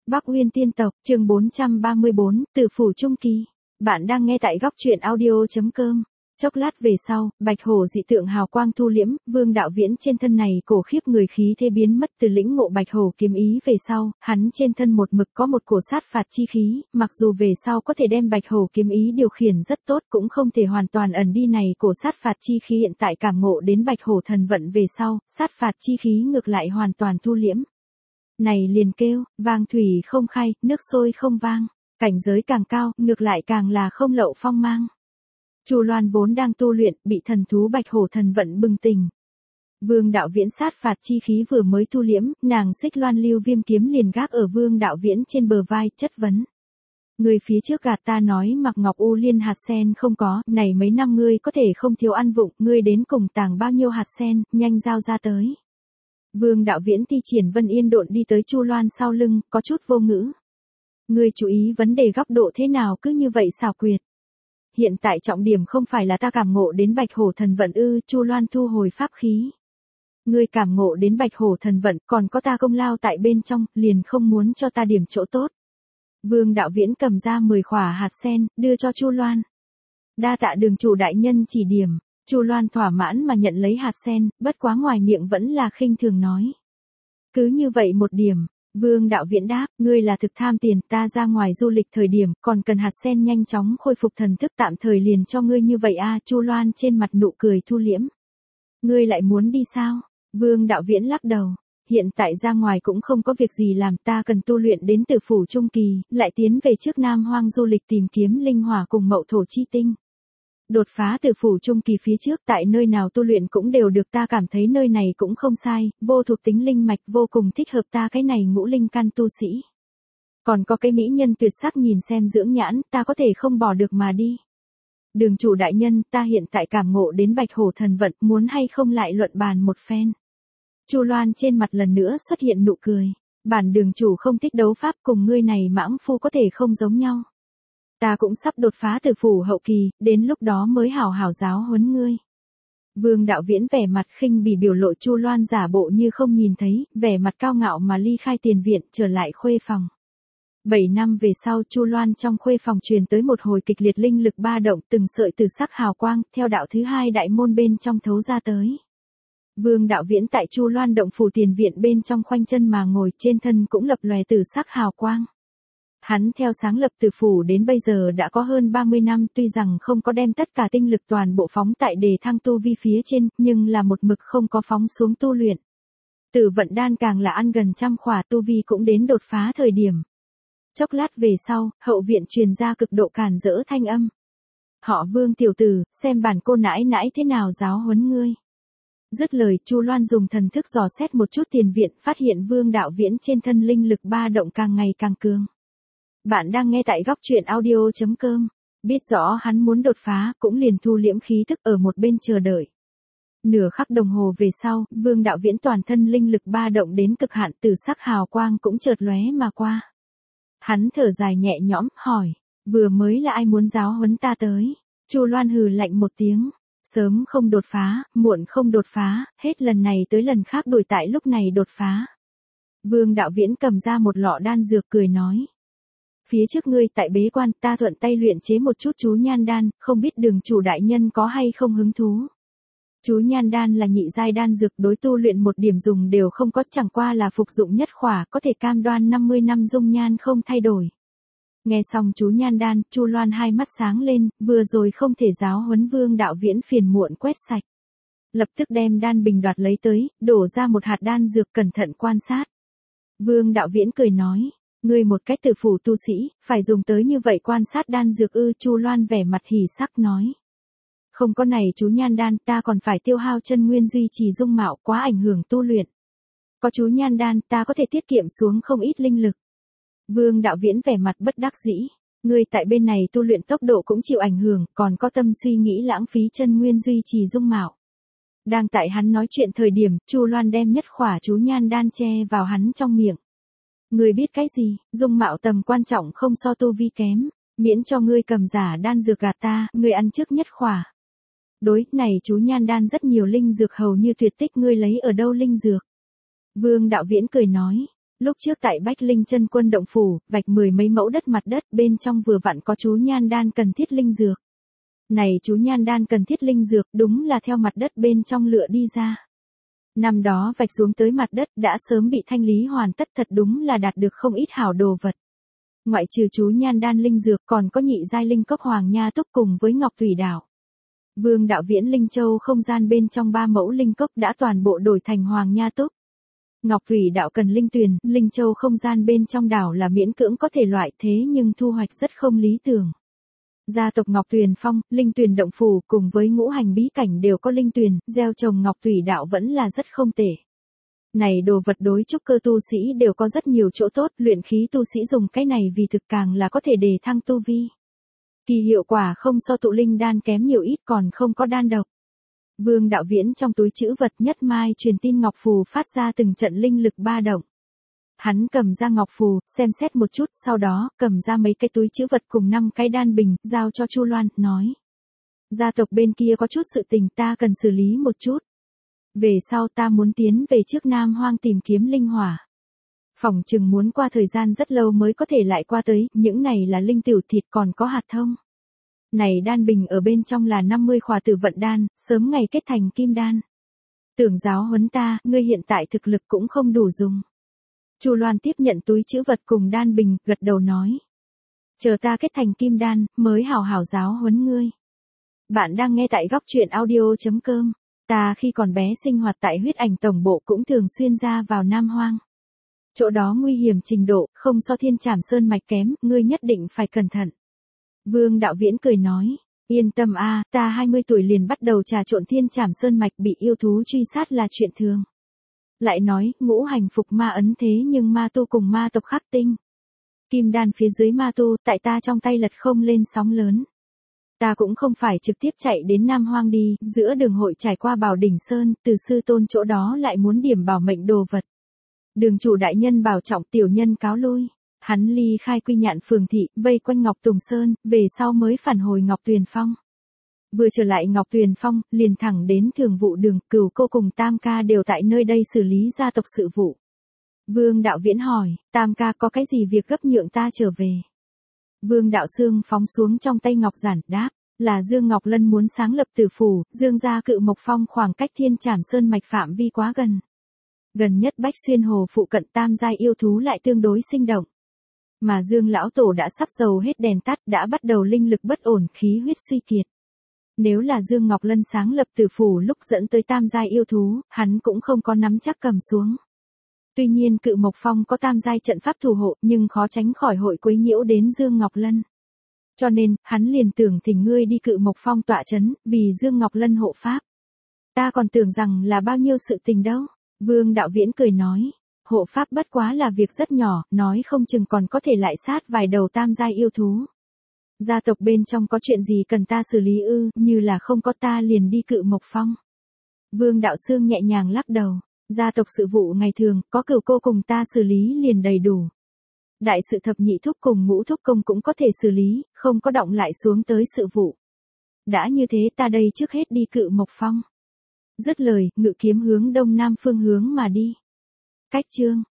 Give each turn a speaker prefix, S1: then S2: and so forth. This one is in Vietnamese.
S1: Bắc Uyên tiên tộc, chương 434, Tử phủ trung kỳ. Bạn đang nghe tại góc truyện audio.com. Chốc lát về sau, bạch hổ dị tượng hào quang thu liễm, Vương Đạo Viễn trên thân này cổ khiếp người khí thế biến mất từ lĩnh ngộ bạch hổ kiếm ý về sau, hắn trên thân một mực có một cổ sát phạt chi khí, mặc dù về sau có thể đem bạch hổ kiếm ý điều khiển rất tốt cũng không thể hoàn toàn ẩn đi này cổ sát phạt chi khí hiện tại cảm ngộ đến bạch hổ thần vận về sau, sát phạt chi khí ngược lại hoàn toàn thu liễm. Này liền kêu, vang thủy không khai, nước sôi không vang, cảnh giới càng cao, ngược lại càng là không lậu phong mang. Chu Loan vốn đang tu luyện, bị thần thú bạch hổ thần vận bừng tỉnh. Vương Đạo Viễn sát phạt chi khí vừa mới thu liễm, nàng xích loan lưu viêm kiếm liền gác ở Vương Đạo Viễn trên bờ vai, chất vấn. Người phía trước gạt ta nói mặc ngọc u liên hạt sen không có, này mấy năm ngươi có thể không thiếu ăn vụng, ngươi đến cùng tàng bao nhiêu hạt sen, nhanh giao ra tới. Vương Đạo Viễn thi triển Vân Yên độn đi tới Chu Loan sau lưng, có chút vô ngữ. Ngươi chú ý vấn đề góc độ thế nào cứ như vậy xảo quyệt. Hiện tại trọng điểm không phải là ta cảm ngộ đến bạch hổ thần vận ư, Chu Loan thu hồi pháp khí. Ngươi cảm ngộ đến bạch hổ thần vận, còn có ta công lao tại bên trong, liền không muốn cho ta điểm chỗ tốt. Vương Đạo Viễn cầm ra 10 khỏa hạt sen, đưa cho Chu Loan. Đa tạ đường chủ đại nhân chỉ điểm. Chu Loan thỏa mãn mà nhận lấy hạt sen, bất quá ngoài miệng vẫn là khinh thường nói. Cứ như vậy một điểm, Vương Đạo Viễn đáp, ngươi là thực tham tiền, ta ra ngoài du lịch thời điểm, còn cần hạt sen nhanh chóng khôi phục thần thức tạm thời liền cho ngươi như vậy a. Chu Loan trên mặt nụ cười thu liễm. Ngươi lại muốn đi sao? Vương Đạo Viễn lắc đầu. Hiện tại ra ngoài cũng không có việc gì làm, ta cần tu luyện đến Tử phủ trung kỳ, lại tiến về trước Nam Hoang du lịch tìm kiếm linh hỏa cùng mậu thổ chi tinh. Đột phá Tử phủ trung kỳ phía trước tại nơi nào tu luyện cũng đều được, ta cảm thấy nơi này cũng không sai, vô thuộc tính linh mạch vô cùng thích hợp ta cái này ngũ linh căn tu sĩ. Còn có cái mỹ nhân tuyệt sắc nhìn xem dưỡng nhãn, ta có thể không bỏ được mà đi. Đường chủ đại nhân, ta hiện tại cảm ngộ đến bạch hổ thần vận, muốn hay không lại luận bàn một phen. Chu Loan trên mặt lần nữa xuất hiện nụ cười, bản đường chủ không thích đấu pháp, cùng ngươi này mãng phu có thể không giống nhau. Ta cũng sắp đột phá Tử phủ hậu kỳ, đến lúc đó mới hảo hảo giáo huấn ngươi. Vương Đạo Viễn vẻ mặt khinh bỉ biểu lộ, Chu Loan giả bộ như không nhìn thấy, vẻ mặt cao ngạo mà ly khai tiền viện, trở lại khuê phòng. 7 năm về sau, Chu Loan trong khuê phòng truyền tới một hồi kịch liệt linh lực ba động, từng sợi từ sắc hào quang, theo đạo thứ hai đại môn bên trong thấu ra tới. Vương Đạo Viễn tại Chu Loan động phủ tiền viện bên trong khoanh chân mà ngồi, trên thân cũng lập lòe từ sắc hào quang. Hắn theo sáng lập Tử phủ đến bây giờ đã có hơn 30 năm, tuy rằng không có đem tất cả tinh lực toàn bộ phóng tại đề thăng tu vi phía trên, nhưng là một mực không có phóng xuống tu luyện. Tử vận đan càng là ăn gần 100 khỏa, tu vi cũng đến đột phá thời điểm. Chốc lát về sau, hậu viện truyền ra cực độ càn rỡ thanh âm. Họ Vương tiểu tử, xem bản cô nãi nãi thế nào giáo huấn ngươi. Dứt lời, Chu Loan dùng thần thức dò xét một chút tiền viện, phát hiện Vương Đạo Viễn trên thân linh lực ba động càng ngày càng cường. Bạn đang nghe tại góc truyện audio.com. Biết rõ hắn muốn đột phá, cũng liền thu liễm khí thức ở một bên chờ đợi. Nửa khắc đồng hồ về sau, Vương Đạo Viễn toàn thân linh lực ba động đến cực hạn, từ sắc hào quang cũng chợt lóe mà qua. Hắn thở dài nhẹ nhõm, hỏi, vừa mới là ai muốn giáo huấn ta tới? Chu Loan hừ lạnh một tiếng, sớm không đột phá, muộn không đột phá, hết lần này tới lần khác đuổi tại lúc này đột phá. Vương Đạo Viễn cầm ra một lọ đan dược cười nói. Phía trước ngươi tại bế quan, ta thuận tay luyện chế một chút chú nhan đan, không biết đường chủ đại nhân có hay không hứng thú. Chú nhan đan là nhị giai đan dược, đối tu luyện một điểm dùng đều không có, chẳng qua là phục dụng nhất khỏa, có thể cam đoan 50 năm dung nhan không thay đổi. Nghe xong chú nhan đan, Chu Loan hai mắt sáng lên, vừa rồi không thể giáo huấn Vương Đạo Viễn phiền muộn quét sạch. Lập tức đem đan bình đoạt lấy tới, đổ ra một hạt đan dược cẩn thận quan sát. Vương Đạo Viễn cười nói. Ngươi một cách Tử phủ tu sĩ, phải dùng tới như vậy quan sát đan dược ư? Chu Loan vẻ mặt hỉ sắc nói. Không có này chú nhan đan, ta còn phải tiêu hao chân nguyên duy trì dung mạo, quá ảnh hưởng tu luyện. Có chú nhan đan, ta có thể tiết kiệm xuống không ít linh lực. Vương Đạo Viễn vẻ mặt bất đắc dĩ. Ngươi tại bên này tu luyện tốc độ cũng chịu ảnh hưởng, còn có tâm suy nghĩ lãng phí chân nguyên duy trì dung mạo. Đang tại hắn nói chuyện thời điểm, Chu Loan đem nhất khỏa chú nhan đan che vào hắn trong miệng. Ngươi biết cái gì, dung mạo tầm quan trọng không so tu vi kém, miễn cho ngươi cầm giả đan dược gạt ta, ngươi ăn trước nhất khỏa. Đối, này chú nhan đan rất nhiều linh dược hầu như tuyệt tích, ngươi lấy ở đâu linh dược? Vương Đạo Viễn cười nói, Lúc trước tại Bách Linh Chân Quân động phủ, vạch 10 mấy mẫu đất mặt đất, bên trong vừa vặn có chú nhan đan cần thiết linh dược. Này chú nhan đan cần thiết linh dược, đúng là theo mặt đất bên trong lựa đi ra. Năm đó vạch xuống tới mặt đất đã sớm bị thanh lý hoàn tất, thật đúng là đạt được không ít hảo đồ vật. Ngoại trừ chú nhan đan linh dược còn có nhị giai linh cốc hoàng nha túc cùng với ngọc thủy đảo. Vương đạo viễn Linh Châu không gian bên trong 3 mẫu linh cốc đã toàn bộ đổi thành hoàng nha túc. Ngọc thủy đạo cần linh tuyền, Linh Châu không gian bên trong đảo là miễn cưỡng có thể loại, thế nhưng thu hoạch rất không lý tưởng. Gia tộc Ngọc Tuyền Phong, Linh Tuyền động phủ cùng với ngũ hành bí cảnh đều có linh tuyền, gieo trồng ngọc thủy đạo vẫn là rất không tệ. Này đồ vật đối trúc cơ tu sĩ đều có rất nhiều chỗ tốt, luyện khí tu sĩ dùng cái này vì thực càng là có thể đề thăng tu vi. Kỳ hiệu quả không so tụ linh đan kém nhiều ít, còn không có đan độc. Vương đạo viễn trong túi trữ vật nhất mai truyền tin ngọc phù phát ra từng trận linh lực ba động. Hắn cầm ra ngọc phù, xem xét một chút, sau đó cầm ra mấy cái túi trữ vật cùng 5 cái đan bình, giao cho Chu Loan, nói: gia tộc bên kia có chút sự tình ta cần xử lý một chút. Về sau ta muốn tiến về trước Nam Hoang tìm kiếm linh hỏa. Phỏng chừng muốn qua thời gian rất lâu mới có thể lại qua tới, những này là linh tiểu thịt còn có hạt thông. Này đan bình ở bên trong là 50 khỏa tử vận đan, sớm ngày kết thành kim đan. Tưởng giáo huấn ta, ngươi hiện tại thực lực cũng không đủ dùng. Chu Loan tiếp nhận túi trữ vật cùng đan bình, gật đầu nói: chờ ta kết thành kim đan, mới hảo hảo giáo huấn ngươi. Bạn đang nghe tại góc truyện audio.com. Ta khi còn bé sinh hoạt tại huyết ảnh tổng bộ cũng thường xuyên ra vào Nam Hoang. Chỗ đó nguy hiểm trình độ, không so Thiên Trảm Sơn mạch kém, ngươi nhất định phải cẩn thận. Vương đạo viễn cười nói: yên tâm a, ta 20 tuổi liền bắt đầu trà trộn Thiên Trảm Sơn mạch, bị yêu thú truy sát là chuyện thường. Lại nói, ngũ hành phục ma ấn thế nhưng ma tu cùng ma tộc khắc tinh. Kim đan phía dưới ma tu, tại ta trong tay lật không lên sóng lớn. Ta cũng không phải trực tiếp chạy đến Nam Hoang đi, giữa đường hội trải qua Bảo Đỉnh Sơn, từ sư tôn chỗ đó lại muốn điểm bảo mệnh đồ vật. Đường chủ đại nhân bảo trọng, tiểu nhân cáo lui. Hắn ly khai Quy Nhạn phường thị, vây quanh Ngọc Tùng Sơn, về sau mới phản hồi Ngọc Tuyền Phong. Vừa trở lại Ngọc Tuyền Phong, liền thẳng đến thường vụ đường, Cửu cô cùng Tam ca đều tại nơi đây xử lý gia tộc sự vụ. Vương đạo viễn hỏi: Tam ca có cái gì việc gấp nhượng ta trở về? Vương đạo xương phóng xuống trong tay ngọc giản, đáp: là Dương Ngọc Lân muốn sáng lập tử phủ, Dương gia Cự Mộc Phong khoảng cách Thiên Trảm Sơn mạch phạm vi quá gần. Gần nhất Bách Xuyên Hồ phụ cận tam giai yêu thú lại tương đối sinh động. Mà Dương lão tổ đã sắp dầu hết đèn tắt, đã bắt đầu linh lực bất ổn, khí huyết suy kiệt. Nếu là Dương Ngọc Lân sáng lập tử phủ lúc dẫn tới tam giai yêu thú, hắn cũng không có nắm chắc cầm xuống. Tuy nhiên Cự Mộc Phong có tam giai trận pháp thủ hộ, nhưng khó tránh khỏi hội quấy nhiễu đến Dương Ngọc Lân. Cho nên, hắn liền tưởng thỉnh ngươi đi Cự Mộc Phong tọa trấn, vì Dương Ngọc Lân hộ pháp. Ta còn tưởng rằng là bao nhiêu sự tình đâu. Vương đạo viễn cười nói: hộ pháp bất quá là việc rất nhỏ, nói không chừng còn có thể lại sát vài đầu tam giai yêu thú. Gia tộc bên trong có chuyện gì cần ta xử lý ư? Như là không có ta liền đi Cự Mộc Phong. Vương đạo xương nhẹ nhàng lắc đầu: gia tộc sự vụ ngày thường, có Cửu cô cùng ta xử lý liền đầy đủ. Đại sự thập nhị thúc cùng ngũ thúc công cũng có thể xử lý, không có động lại xuống tới sự vụ. Đã như thế ta đây trước hết đi Cự Mộc Phong. Dứt lời, ngự kiếm hướng đông nam phương hướng mà đi. Cách chương